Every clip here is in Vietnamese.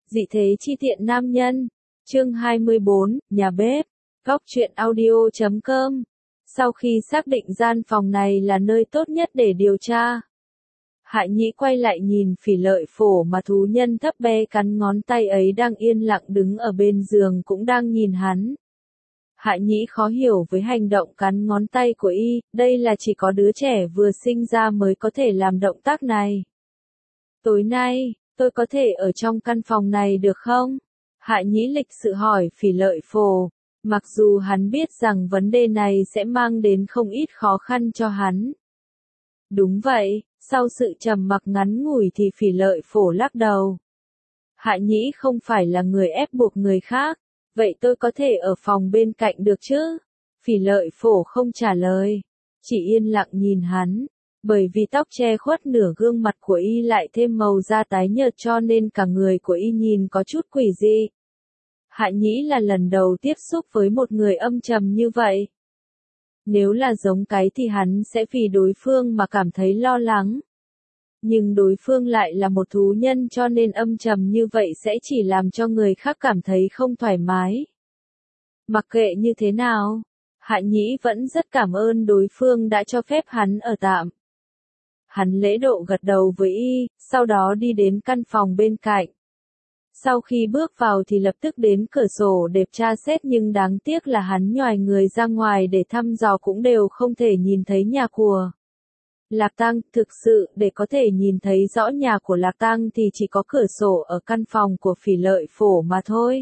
Dị thế chi tiện nam nhân. Chương 24, nhà bếp. Góc truyện audio.com. Sau khi xác định gian phòng này là nơi tốt nhất để điều tra, Hạ Nhĩ quay lại nhìn Phỉ Lợi Phổ mà thú nhân thấp bé cắn ngón tay ấy đang yên lặng đứng ở bên giường cũng đang nhìn hắn. Hạ Nhĩ khó hiểu với hành động cắn ngón tay của y, đây là chỉ có đứa trẻ vừa sinh ra mới có thể làm động tác này. Tối nay, tôi có thể ở trong căn phòng này được không? Hạ Nhĩ lịch sự hỏi Phỉ Lợi Phổ, mặc dù hắn biết rằng vấn đề này sẽ mang đến không ít khó khăn cho hắn. Đúng vậy, sau sự trầm mặc ngắn ngủi thì Phỉ Lợi Phổ lắc đầu. Hạ Nhĩ không phải là người ép buộc người khác, vậy tôi có thể ở phòng bên cạnh được chứ? Phỉ Lợi Phổ không trả lời, chỉ yên lặng nhìn hắn. Bởi vì tóc che khuất nửa gương mặt của y lại thêm màu da tái nhợt cho nên cả người của y nhìn có chút quỷ dị. Hạ Nhĩ là lần đầu tiếp xúc với một người âm trầm như vậy. Nếu là giống cái thì hắn sẽ vì đối phương mà cảm thấy lo lắng. Nhưng đối phương lại là một thú nhân cho nên âm trầm như vậy sẽ chỉ làm cho người khác cảm thấy không thoải mái. Mặc kệ như thế nào, Hạ Nhĩ vẫn rất cảm ơn đối phương đã cho phép hắn ở tạm. Hắn lễ độ gật đầu với y, sau đó đi đến căn phòng bên cạnh. Sau khi bước vào thì lập tức đến cửa sổ để tra xét nhưng đáng tiếc là hắn nhoài người ra ngoài để thăm dò cũng đều không thể nhìn thấy nhà của Lạc Tăng. Thực sự để có thể nhìn thấy rõ nhà của Lạc Tăng thì chỉ có cửa sổ ở căn phòng của Phỉ Lợi Phổ mà thôi.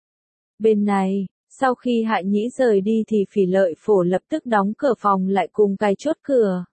Bên này, sau khi Hạ Nhĩ rời đi thì Phỉ Lợi Phổ lập tức đóng cửa phòng lại cùng cài chốt cửa.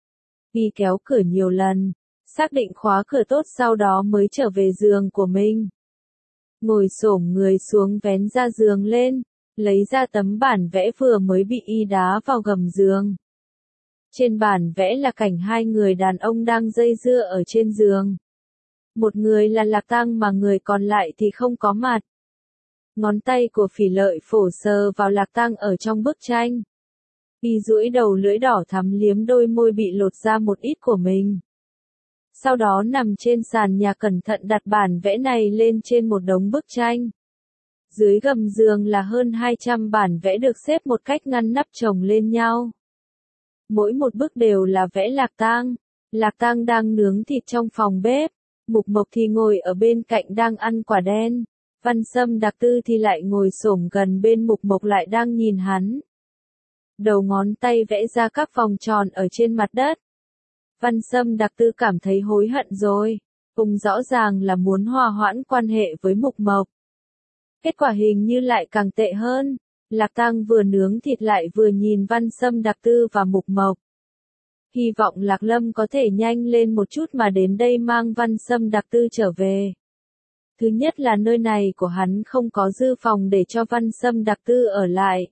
Y kéo cửa nhiều lần, xác định khóa cửa tốt sau đó mới trở về giường của mình. Ngồi xổm người xuống vén ra giường lên, lấy ra tấm bản vẽ vừa mới bị y đá vào gầm giường. Trên bản vẽ là cảnh hai người đàn ông đang dây dưa ở trên giường. Một người là Lạc Tăng mà người còn lại thì không có mặt. Ngón tay của Phỉ Lợi Phổ sờ vào Lạc Tăng ở trong bức tranh. Y duỗi đầu lưỡi đỏ thắm liếm đôi môi bị lột ra một ít của mình. Sau đó nằm trên sàn nhà cẩn thận đặt bản vẽ này lên trên một đống bức tranh. Dưới gầm giường là hơn 200 bản vẽ được xếp một cách ngăn nắp chồng lên nhau. Mỗi một bức đều là vẽ Lạc Tăng. Lạc Tăng đang nướng thịt trong phòng bếp. Mục Mộc thì ngồi ở bên cạnh đang ăn quả đen. Văn Sâm Đặc Tư thì lại ngồi xổm gần bên Mục Mộc lại đang nhìn hắn. Đầu ngón tay vẽ ra các vòng tròn ở trên mặt đất. Văn Sâm Đặc Tư cảm thấy hối hận rồi. Ông rõ ràng là muốn hòa hoãn quan hệ với Mục Mộc. Kết quả hình như lại càng tệ hơn. Lạc Tăng vừa nướng thịt lại vừa nhìn Văn Sâm Đặc Tư và Mục Mộc. Hy vọng Lạc Lâm có thể nhanh lên một chút mà đến đây mang Văn Sâm Đặc Tư trở về. Thứ nhất là nơi này của hắn không có dư phòng để cho Văn Sâm Đặc Tư ở lại.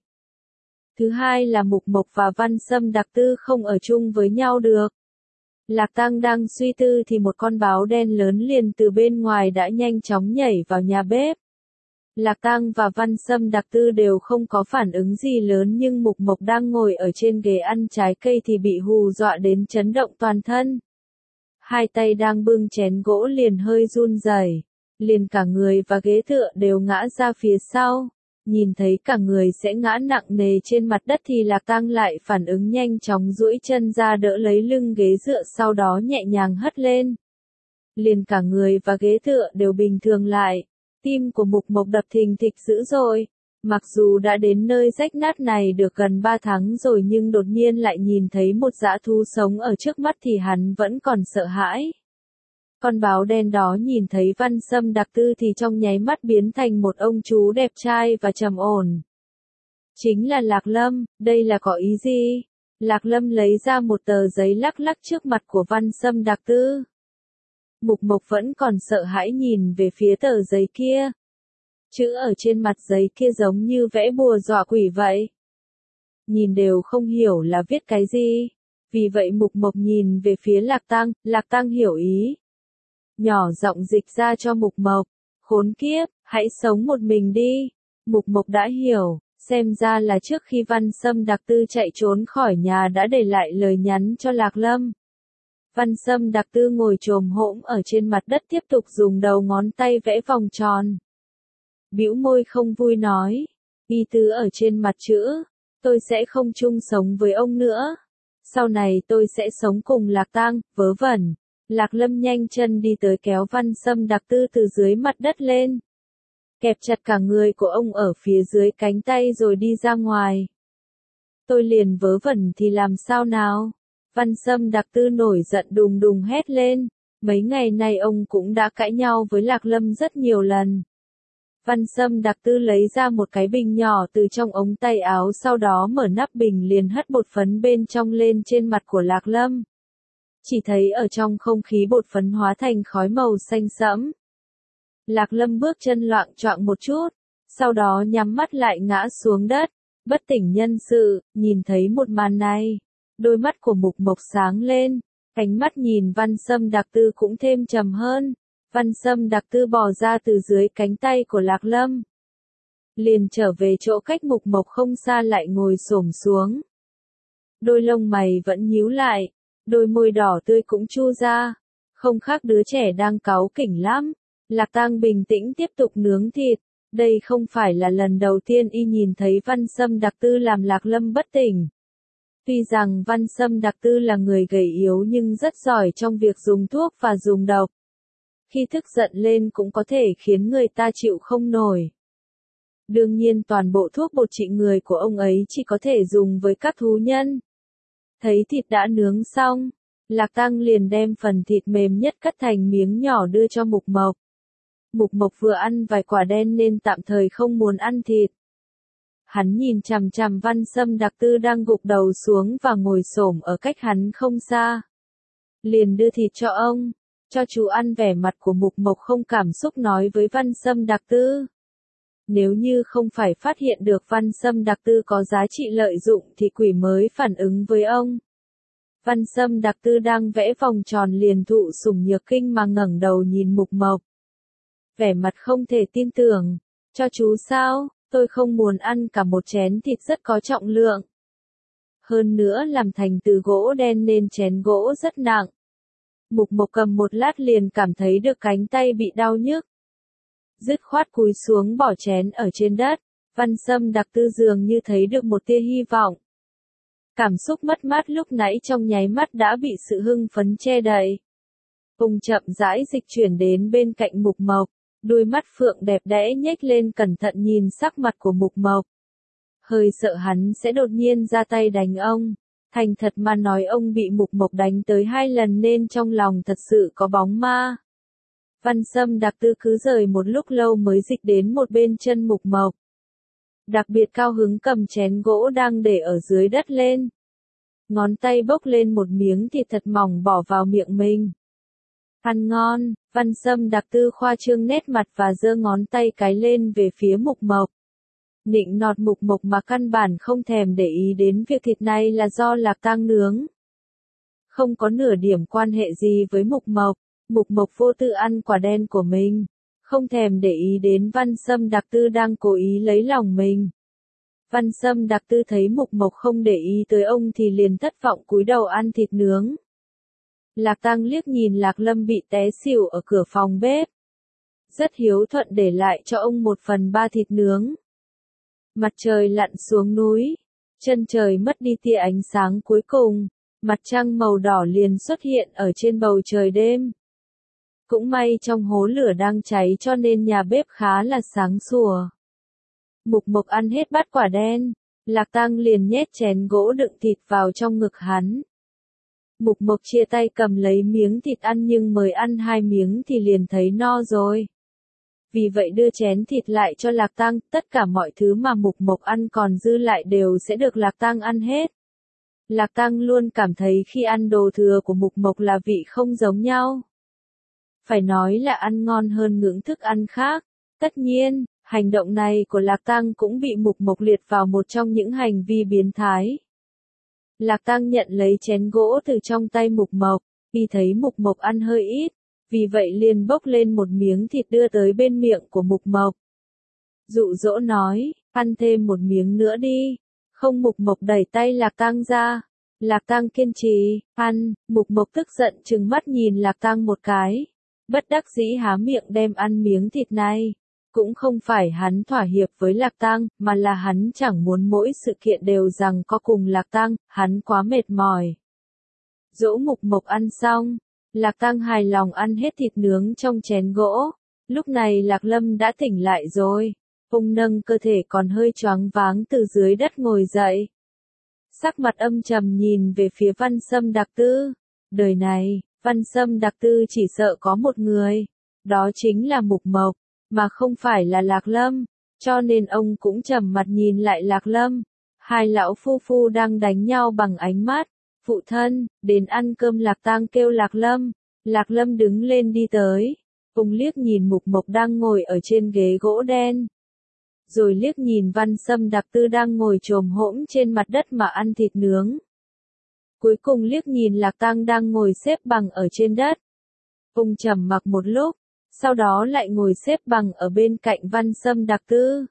Thứ hai là Mục Mộc và Văn Sâm Đặc Tư không ở chung với nhau được. Lạc Tăng đang suy tư thì một con báo đen lớn liền từ bên ngoài đã nhanh chóng nhảy vào nhà bếp. Lạc Tăng và Văn Sâm Đặc Tư đều không có phản ứng gì lớn nhưng Mục Mộc đang ngồi ở trên ghế ăn trái cây thì bị hù dọa đến chấn động toàn thân. Hai tay đang bưng chén gỗ liền hơi run rẩy, liền cả người và ghế tựa đều ngã ra phía sau. Nhìn thấy cả người sẽ ngã nặng nề trên mặt đất thì Lạc Tăng lại phản ứng nhanh chóng duỗi chân ra đỡ lấy lưng ghế dựa sau đó nhẹ nhàng hất lên. Liền cả người và ghế tựa đều bình thường lại. Tim của Mục Mộc đập thình thịch dữ dội. Mặc dù đã đến nơi rách nát này được gần 3 tháng rồi nhưng đột nhiên lại nhìn thấy một dã thú sống ở trước mắt thì hắn vẫn còn sợ hãi. Con báo đen đó nhìn thấy Văn Sâm Đặc Tư thì trong nháy mắt biến thành một ông chú đẹp trai và trầm ổn. Chính là Lạc Lâm, đây là có ý gì? Lạc Lâm lấy ra một tờ giấy lắc lắc trước mặt của Văn Sâm Đặc Tư. Mục Mộc vẫn còn sợ hãi nhìn về phía tờ giấy kia. Chữ ở trên mặt giấy kia giống như vẽ bùa dọa quỷ vậy. Nhìn đều không hiểu là viết cái gì. Vì vậy Mục Mộc nhìn về phía Lạc Tăng hiểu ý. Nhỏ giọng dịch ra cho Mục Mộc, khốn kiếp, hãy sống một mình đi. Mục Mộc đã hiểu, xem ra là trước khi Văn Sâm Đặc Tư chạy trốn khỏi nhà đã để lại lời nhắn cho Lạc Lâm. Văn Sâm Đặc Tư ngồi chồm hổm ở trên mặt đất tiếp tục dùng đầu ngón tay vẽ vòng tròn. Bĩu môi không vui nói, ý tứ ở trên mặt chữ, tôi sẽ không chung sống với ông nữa. Sau này tôi sẽ sống cùng Lạc Tang, vớ vẩn. Lạc Lâm nhanh chân đi tới kéo Văn Sâm Đặc Tư từ dưới mặt đất lên. Kẹp chặt cả người của ông ở phía dưới cánh tay rồi đi ra ngoài. Tôi liền vớ vẩn thì làm sao nào? Văn Sâm Đặc Tư nổi giận đùng đùng hét lên. Mấy ngày nay ông cũng đã cãi nhau với Lạc Lâm rất nhiều lần. Văn Sâm Đặc Tư lấy ra một cái bình nhỏ từ trong ống tay áo, sau đó mở nắp bình liền hất bột phấn bên trong lên trên mặt của Lạc Lâm. Chỉ thấy ở trong không khí bột phấn hóa thành khói màu xanh sẫm. Lạc Lâm bước chân loạng choạng một chút, sau đó nhắm mắt lại ngã xuống đất, bất tỉnh nhân sự. Nhìn thấy một màn này, đôi mắt của Mục Mộc sáng lên, ánh mắt nhìn Văn Sâm Đặc Tư cũng thêm trầm hơn. Văn Sâm Đặc Tư bò ra từ dưới cánh tay của Lạc Lâm, liền trở về chỗ cách Mục Mộc không xa lại ngồi xổm xuống. Đôi lông mày vẫn nhíu lại, đôi môi đỏ tươi cũng chu ra, không khác đứa trẻ đang cáu kỉnh lắm. Lạc Tang bình tĩnh tiếp tục nướng thịt, đây không phải là lần đầu tiên y nhìn thấy Văn Sâm Đặc Tư làm Lạc Lâm bất tỉnh. Tuy rằng Văn Sâm Đặc Tư là người gầy yếu nhưng rất giỏi trong việc dùng thuốc và dùng độc. Khi tức giận lên cũng có thể khiến người ta chịu không nổi. Đương nhiên toàn bộ thuốc bột trị người của ông ấy chỉ có thể dùng với các thú nhân. Thấy thịt đã nướng xong, Lạc Tang liền đem phần thịt mềm nhất cắt thành miếng nhỏ đưa cho Mục Mộc. Mục Mộc vừa ăn vài quả đen nên tạm thời không muốn ăn thịt. Hắn nhìn chằm chằm Văn Sâm Đặc Tư đang gục đầu xuống và ngồi xổm ở cách hắn không xa. Liền đưa thịt cho ông, cho chú ăn. Vẻ mặt của Mục Mộc không cảm xúc nói với Văn Sâm Đặc Tư. Nếu như không phải phát hiện được Văn Sâm Đặc Tư có giá trị lợi dụng thì quỷ mới phản ứng với ông. Văn Sâm Đặc Tư đang vẽ vòng tròn liền thụ sủng nhược kinh mà ngẩng đầu nhìn Mục Mộc. Vẻ mặt không thể tin tưởng, cho chú sao, tôi không muốn ăn cả một chén thịt rất có trọng lượng. Hơn nữa làm thành từ gỗ đen nên chén gỗ rất nặng. Mục Mộc cầm một lát liền cảm thấy được cánh tay bị đau nhức. Dứt khoát cúi xuống bỏ chén ở trên đất. Văn Sâm Đặc Tư dường như thấy được một tia hy vọng. Cảm xúc mất mát lúc nãy trong nháy mắt đã bị sự hưng phấn che đậy. Ông chậm rãi dịch chuyển đến bên cạnh Mục Mộc, đôi mắt phượng đẹp đẽ nhếch lên cẩn thận nhìn sắc mặt của Mục Mộc. Hơi sợ hắn sẽ đột nhiên ra tay đánh ông. Thành thật mà nói ông bị Mục Mộc đánh tới 2 lần nên trong lòng thật sự có bóng ma. Văn Sâm Đặc Tư cứ rời một lúc lâu mới dịch đến một bên chân Mục Mộc. Đặc biệt cao hứng cầm chén gỗ đang để ở dưới đất lên. Ngón tay bốc lên một miếng thịt thật mỏng bỏ vào miệng mình. Ăn ngon, Văn Sâm Đặc Tư khoa trương nét mặt và giơ ngón tay cái lên về phía Mục Mộc. Nịnh nọt Mục Mộc mà căn bản không thèm để ý đến việc thịt này là do Lạc Tang nướng. Không có nửa điểm quan hệ gì với Mục Mộc. Mục Mộc vô tư ăn quả đen của mình, không thèm để ý đến Văn Sâm Đặc Tư đang cố ý lấy lòng mình. Văn Sâm Đặc Tư thấy Mục Mộc không để ý tới ông thì liền thất vọng cúi đầu ăn thịt nướng. Lạc Tang liếc nhìn Lạc Lâm bị té xỉu ở cửa phòng bếp. Rất hiếu thuận để lại cho ông 1/3 thịt nướng. Mặt trời lặn xuống núi, chân trời mất đi tia ánh sáng cuối cùng, mặt trăng màu đỏ liền xuất hiện ở trên bầu trời đêm. Cũng may trong hố lửa đang cháy cho nên nhà bếp khá là sáng sủa. Mục Mộc ăn hết bát quả đen, Lạc Tang liền nhét chén gỗ đựng thịt vào trong ngực hắn. Mục Mộc chia tay cầm lấy miếng thịt ăn nhưng mới ăn 2 miếng thì liền thấy no rồi. Vì vậy đưa chén thịt lại cho Lạc Tang, tất cả mọi thứ mà Mục Mộc ăn còn dư lại đều sẽ được Lạc Tang ăn hết. Lạc Tang luôn cảm thấy khi ăn đồ thừa của Mục Mộc là vị không giống nhau. Phải nói là ăn ngon hơn những thức ăn khác. Tất nhiên, hành động này của Lạc Tang cũng bị Mục Mộc liệt vào một trong những hành vi biến thái. Lạc Tang nhận lấy chén gỗ từ trong tay Mục Mộc, khi thấy Mục Mộc ăn hơi ít, vì vậy liền bốc lên một miếng thịt đưa tới bên miệng của Mục Mộc. Dụ dỗ nói, ăn thêm một miếng nữa đi. Không, Mục Mộc đẩy tay Lạc Tang ra, Lạc Tăng kiên trì, ăn, Mục Mộc tức giận trừng mắt nhìn Lạc Tăng một cái. Bất đắc dĩ há miệng đem ăn miếng thịt này. Cũng không phải hắn thỏa hiệp với Lạc Tăng, mà là hắn chẳng muốn mỗi sự kiện đều rằng có cùng Lạc Tăng, hắn quá mệt mỏi. Dỗ Mục Mộc ăn xong, Lạc Tăng hài lòng ăn hết thịt nướng trong chén gỗ. Lúc này Lạc Lâm đã tỉnh lại rồi. Ông nâng cơ thể còn hơi choáng váng từ dưới đất ngồi dậy. Sắc mặt âm trầm nhìn về phía Văn Sâm Đặc Tư. Đời này, Văn Sâm Đặc Tư chỉ sợ có một người. Đó chính là Mục Mộc, mà không phải là Lạc Lâm. Cho nên ông cũng trầm mặt nhìn lại Lạc Lâm. Hai lão phu phu đang đánh nhau bằng ánh mắt. Phụ thân, đến ăn cơm. Lạc Tăng kêu Lạc Lâm. Lạc Lâm đứng lên đi tới. Ông liếc nhìn Mục Mộc đang ngồi ở trên ghế gỗ đen. Rồi liếc nhìn Văn Sâm Đặc Tư đang ngồi chồm hổm trên mặt đất mà ăn thịt nướng. Cuối cùng liếc nhìn Lạc Tăng đang ngồi xếp bằng ở trên đất. Ông trầm mặc một lúc, sau đó lại ngồi xếp bằng ở bên cạnh Văn Sâm Đặc Tư.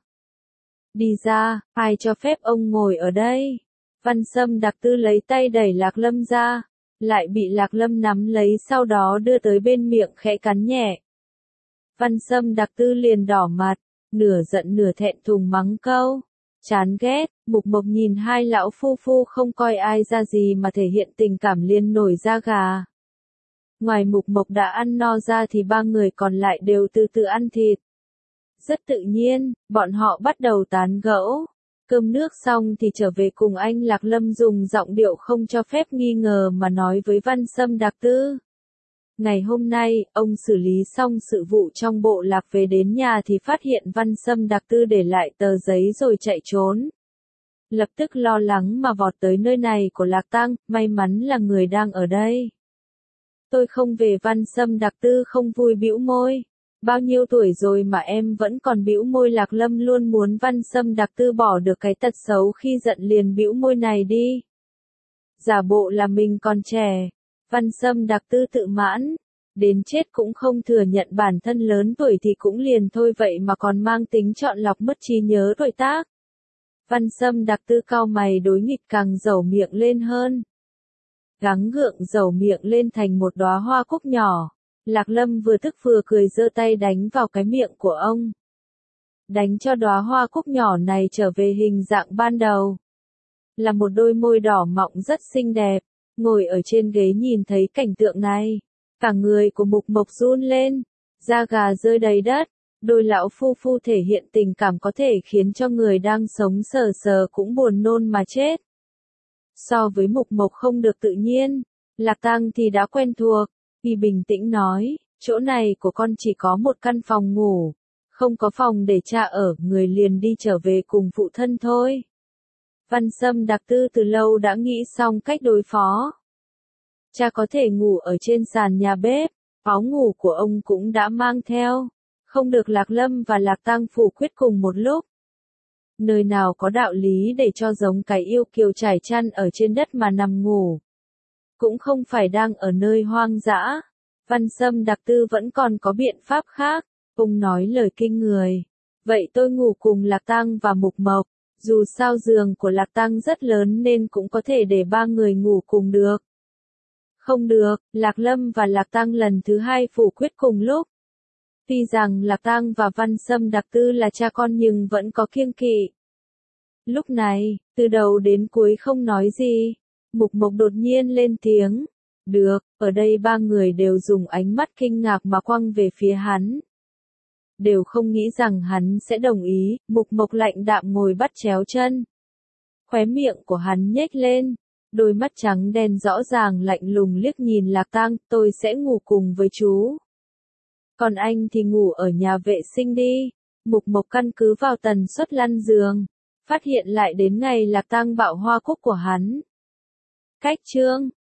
Đi ra, ai cho phép ông ngồi ở đây? Văn Sâm Đặc Tư lấy tay đẩy Lạc Lâm ra, lại bị Lạc Lâm nắm lấy sau đó đưa tới bên miệng khẽ cắn nhẹ. Văn Sâm Đặc Tư liền đỏ mặt, nửa giận nửa thẹn thùng mắng câu. Chán ghét, Mục Mộc nhìn hai lão phu phu không coi ai ra gì mà thể hiện tình cảm liền nổi da gà. Ngoài Mục Mộc đã ăn no ra thì ba người còn lại đều từ từ ăn thịt. Rất tự nhiên, bọn họ bắt đầu tán gẫu. Cơm nước xong thì trở về cùng anh Lạc Lâm dùng giọng điệu không cho phép nghi ngờ mà nói với Văn Sâm Đặc Tư. Ngày hôm nay, ông xử lý xong sự vụ trong bộ lạc về đến nhà thì phát hiện Văn Sâm Đặc Tư để lại tờ giấy rồi chạy trốn. Lập tức lo lắng mà vọt tới nơi này của Lạc Tăng, may mắn là người đang ở đây. Tôi không về. Văn Sâm Đặc Tư không vui bĩu môi. Bao nhiêu tuổi rồi mà em vẫn còn bĩu môi? Lạc Lâm luôn muốn Văn Sâm Đặc Tư bỏ được cái tật xấu khi giận liền bĩu môi này đi. Giả bộ là mình còn trẻ. Văn Sâm Đặc Tư tự mãn, đến chết cũng không thừa nhận bản thân lớn tuổi thì cũng liền thôi vậy mà còn mang tính chọn lọc mất trí nhớ tuổi tác. Văn Sâm Đặc Tư cau mày đối nghịch càng dẩu miệng lên hơn. Gắng gượng dẩu miệng lên thành một đóa hoa cúc nhỏ. Lạc Lâm vừa tức vừa cười giơ tay đánh vào cái miệng của ông. Đánh cho đóa hoa cúc nhỏ này trở về hình dạng ban đầu. Là một đôi môi đỏ mọng rất xinh đẹp. Ngồi ở trên ghế nhìn thấy cảnh tượng này, cả người của Mục Mộc run lên, da gà rơi đầy đất. Đôi lão phu phu thể hiện tình cảm có thể khiến cho người đang sống sờ sờ cũng buồn nôn mà chết. So với Mục Mộc không được tự nhiên, Lạc Tăng thì đã quen thuộc, y bình tĩnh nói, chỗ này của con chỉ có một căn phòng ngủ, không có phòng để cha ở, người liền đi trở về cùng phụ thân thôi. Văn Sâm Đặc Tư từ lâu đã nghĩ xong cách đối phó. Cha có thể ngủ ở trên sàn nhà bếp, áo ngủ của ông cũng đã mang theo. Không được. Lạc Lâm và Lạc Tăng phủ quyết cùng một lúc. Nơi nào có đạo lý để cho giống cái yêu kiều trải chăn ở trên đất mà nằm ngủ. Cũng không phải đang ở nơi hoang dã. Văn Sâm Đặc Tư vẫn còn có biện pháp khác. Ông nói lời kinh người. Vậy tôi ngủ cùng Lạc Tăng và Mục Mộc. Dù sao giường của Lạc Tăng rất lớn nên cũng có thể để ba người ngủ cùng được. Không được. Lạc Lâm và Lạc Tăng lần thứ hai phủ quyết cùng lúc. Tuy rằng Lạc Tăng và Văn Sâm Đặc Tư là cha con nhưng vẫn có kiêng kỵ. Lúc này, từ đầu đến cuối không nói gì. Mục Mộc đột nhiên lên tiếng. Được, ở đây ba người đều dùng ánh mắt kinh ngạc mà quăng về phía hắn. Đều không nghĩ rằng hắn sẽ đồng ý. Mục Mộc lạnh đạm ngồi bắt chéo chân. Khóe miệng của hắn nhếch lên. Đôi mắt trắng đen rõ ràng lạnh lùng liếc nhìn Lạc Tăng. Tôi sẽ ngủ cùng với chú. Còn anh thì ngủ ở nhà vệ sinh đi. Mục Mộc căn cứ vào tần suất lăn giường. Phát hiện lại đến ngày Lạc Tăng bạo hoa cúc của hắn. Cách chương